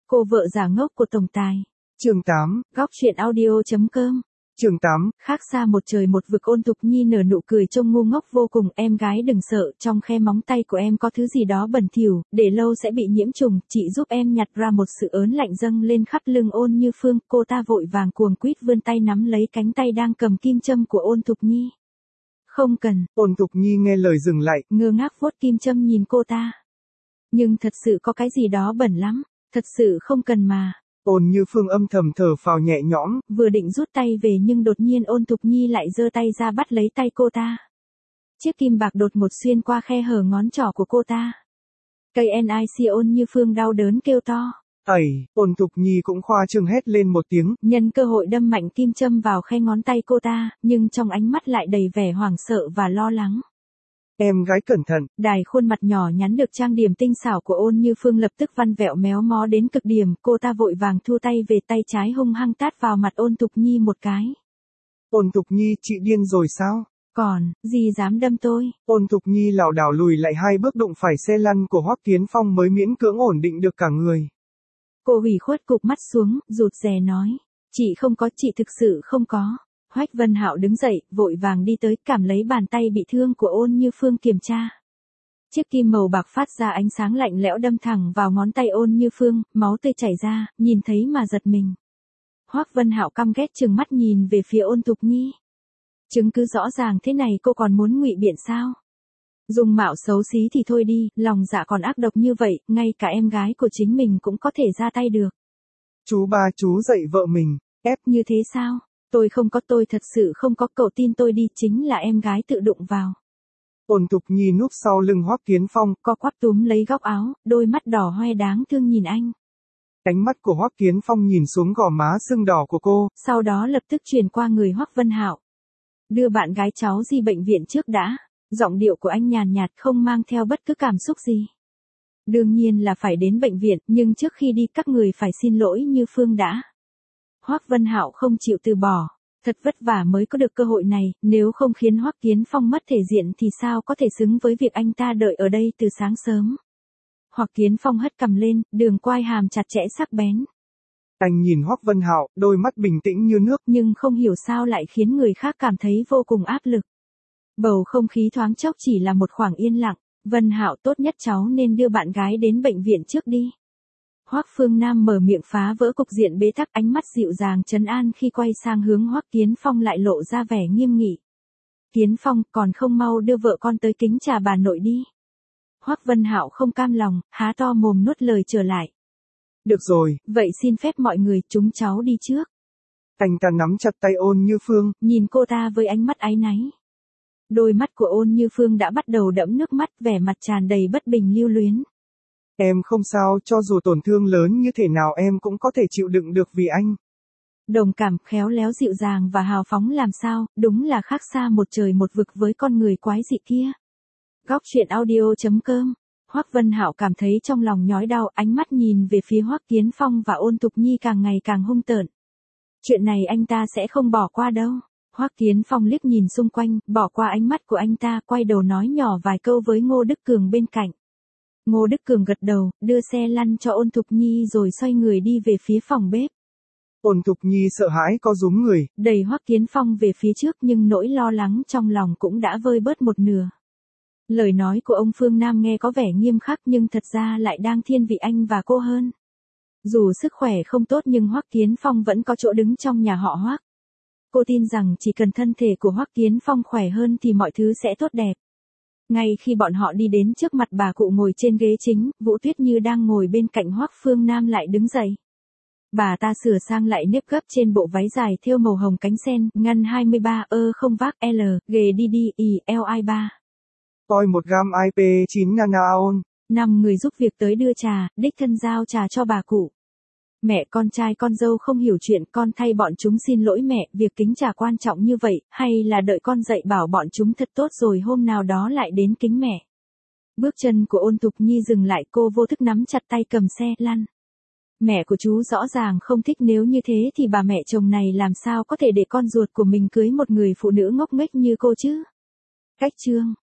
Cô vợ giả ngốc của tổng tài. Chương 8. Góc truyện audio.com. Chương 8. Khác xa một trời một vực, Ôn Thục Nhi nở nụ cười trông ngu ngốc vô cùng. Em gái đừng sợ, trong khe móng tay của em có thứ gì đó bẩn thỉu, để lâu sẽ bị nhiễm trùng, chị giúp em nhặt ra. Một sự ớn lạnh dâng lên khắp lưng Ôn Như Phương, cô ta vội vàng cuồng quýt vươn tay nắm lấy cánh tay đang cầm kim châm của Ôn Thục Nhi. Không cần. Ôn Thục Nhi nghe lời dừng lại, ngơ ngác vuốt kim châm nhìn cô ta. Nhưng thật sự có cái gì đó bẩn lắm, thật sự không cần mà. Ôn Như Phương âm thầm thở phào nhẹ nhõm, vừa định rút tay về nhưng đột nhiên Ôn Thục Nhi lại giơ tay ra bắt lấy tay cô ta. Chiếc kim bạc đột ngột xuyên qua khe hở ngón trỏ của cô ta. Cây NIC. Ôn Như Phương đau đớn kêu to. Ẩy, Ôn Thục Nhi cũng khoa trương hét lên một tiếng, nhân cơ hội đâm mạnh kim châm vào khe ngón tay cô ta, nhưng trong ánh mắt lại đầy vẻ hoảng sợ và lo lắng. Em gái cẩn thận. Đài khuôn mặt nhỏ nhắn được trang điểm tinh xảo của Ôn Như Phương lập tức văn vẹo méo mó đến cực điểm, cô ta vội vàng thu tay về, tay trái hung hăng tát vào mặt Ôn Thục Nhi một cái. Ôn Thục Nhi, chị điên rồi sao? Còn, gì dám đâm tôi? Ôn Thục Nhi lảo đảo lùi lại 2 bước, đụng phải xe lăn của Hoắc Kiến Phong mới miễn cưỡng ổn định được cả người. Cô ủy khuất cụp mắt xuống, rụt rè nói. Chị không có, chị thực sự không có. Hoắc Vân Hạo đứng dậy, vội vàng đi tới, cảm lấy bàn tay bị thương của Ôn Như Phương kiểm tra. Chiếc kim màu bạc phát ra ánh sáng lạnh lẽo đâm thẳng vào ngón tay Ôn Như Phương, máu tươi chảy ra, nhìn thấy mà giật mình. Hoắc Vân Hạo căm ghét trừng mắt nhìn về phía Ôn Thục Nhi. Chứng cứ rõ ràng thế này cô còn muốn ngụy biện sao? Dung mạo xấu xí thì thôi đi, lòng dạ còn ác độc như vậy, ngay cả em gái của chính mình cũng có thể ra tay được. Chú ba, chú dạy vợ mình. Ép như thế sao? Tôi không có, tôi thật sự không có, cậu tin tôi đi, chính là em gái tự đụng vào. Ôn Thục Nhi núp sau lưng Hoắc Kiến Phong, co quắp túm lấy góc áo, đôi mắt đỏ hoe đáng thương nhìn anh. Ánh mắt của Hoắc Kiến Phong nhìn xuống gò má sưng đỏ của cô, sau đó lập tức truyền qua người Hoắc Vân Hạo. Đưa bạn gái cháu đi bệnh viện trước đã. Giọng điệu của anh nhàn nhạt không mang theo bất cứ cảm xúc gì. Đương nhiên là phải đến bệnh viện, nhưng trước khi đi các người phải xin lỗi Như Phương đã. Hoắc Vân Hạo không chịu từ bỏ. Thật vất vả mới có được cơ hội này, nếu không khiến Hoắc Kiến Phong mất thể diện thì sao có thể xứng với việc anh ta đợi ở đây từ sáng sớm. Hoắc Kiến Phong hất cằm lên, đường quai hàm chặt chẽ sắc bén. Anh nhìn Hoắc Vân Hạo, đôi mắt bình tĩnh như nước, nhưng không hiểu sao lại khiến người khác cảm thấy vô cùng áp lực. Bầu không khí thoáng chốc chỉ là một khoảng yên lặng. Vân Hạo, tốt nhất cháu nên đưa bạn gái đến bệnh viện trước đi. Hoắc Phương Nam mở miệng phá vỡ cục diện bế tắc, ánh mắt dịu dàng trấn an khi quay sang hướng Hoắc Kiến Phong lại lộ ra vẻ nghiêm nghị. Kiến Phong, còn không mau đưa vợ con tới kính trà bà nội đi. Hoắc Vân Hạo không cam lòng, há to mồm nuốt lời trở lại. Được rồi, vậy xin phép mọi người, chúng cháu đi trước. Anh ta nắm chặt tay Ôn Như Phương, nhìn cô ta với ánh mắt áy náy. Đôi mắt của Ôn Như Phương đã bắt đầu đẫm nước mắt, vẻ mặt tràn đầy bất bình lưu luyến. Em không sao, cho dù tổn thương lớn như thế nào em cũng có thể chịu đựng được vì anh. Đồng cảm, khéo léo, dịu dàng và hào phóng làm sao, đúng là khác xa một trời một vực với con người quái dị kia. Góc truyện audio.com. Hoắc Vân Hạo cảm thấy trong lòng nhói đau, ánh mắt nhìn về phía Hoắc Kiến Phong và Ôn Thục Nhi càng ngày càng hung tợn. Chuyện này anh ta sẽ không bỏ qua đâu. Hoắc Kiến Phong liếc nhìn xung quanh, bỏ qua ánh mắt của anh ta, quay đầu nói nhỏ vài câu với Ngô Đức Cường bên cạnh. Ngô Đức Cường gật đầu, đưa xe lăn cho Ôn Thục Nhi rồi xoay người đi về phía phòng bếp. Ôn Thục Nhi sợ hãi co rúm người, đẩy Hoắc Kiến Phong về phía trước, nhưng nỗi lo lắng trong lòng cũng đã vơi bớt một nửa. Lời nói của ông Phương Nam nghe có vẻ nghiêm khắc nhưng thật ra lại đang thiên vị anh và cô hơn. Dù sức khỏe không tốt nhưng Hoắc Kiến Phong vẫn có chỗ đứng trong nhà họ Hoắc. Cô tin rằng chỉ cần thân thể của Hoắc Kiến Phong khỏe hơn thì mọi thứ sẽ tốt đẹp. Ngay khi bọn họ đi đến trước mặt bà cụ ngồi trên ghế chính, Vũ Tuyết Như đang ngồi bên cạnh Hoắc Phương Nam lại đứng dậy. Bà ta sửa sang lại nếp gấp trên bộ váy dài thêu màu hồng cánh sen, ngăn 23 không vác L, ghề đi đi y li 3. Coi 1 gam IP9 nanaon. 5 người giúp việc tới đưa trà, đích thân giao trà cho bà cụ. Mẹ con trai con dâu không hiểu chuyện, con thay bọn chúng xin lỗi mẹ, việc kính trà quan trọng như vậy, hay là đợi con dạy bảo bọn chúng thật tốt rồi hôm nào đó lại đến kính mẹ. Bước chân của Ôn Thục Nhi dừng lại, cô vô thức nắm chặt tay cầm xe lăn. Mẹ của chú rõ ràng không thích, nếu như thế thì bà mẹ chồng này làm sao có thể để con ruột của mình cưới một người phụ nữ ngốc nghếch như cô chứ. Cách chương.